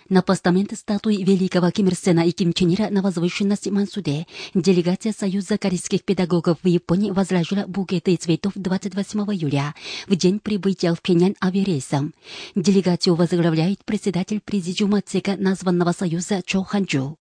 На постамент статуи великого Ким Ир Сена и Ким Чен Ира на возвышенности Мансуде делегация Союза корейских педагогов в Японии возложила букеты цветов 28 июля, в день прибытия в Пхеньян авиарейсом. Делегацию возглавляет председатель президиума ЦК названного Союза Чо Ханчжу.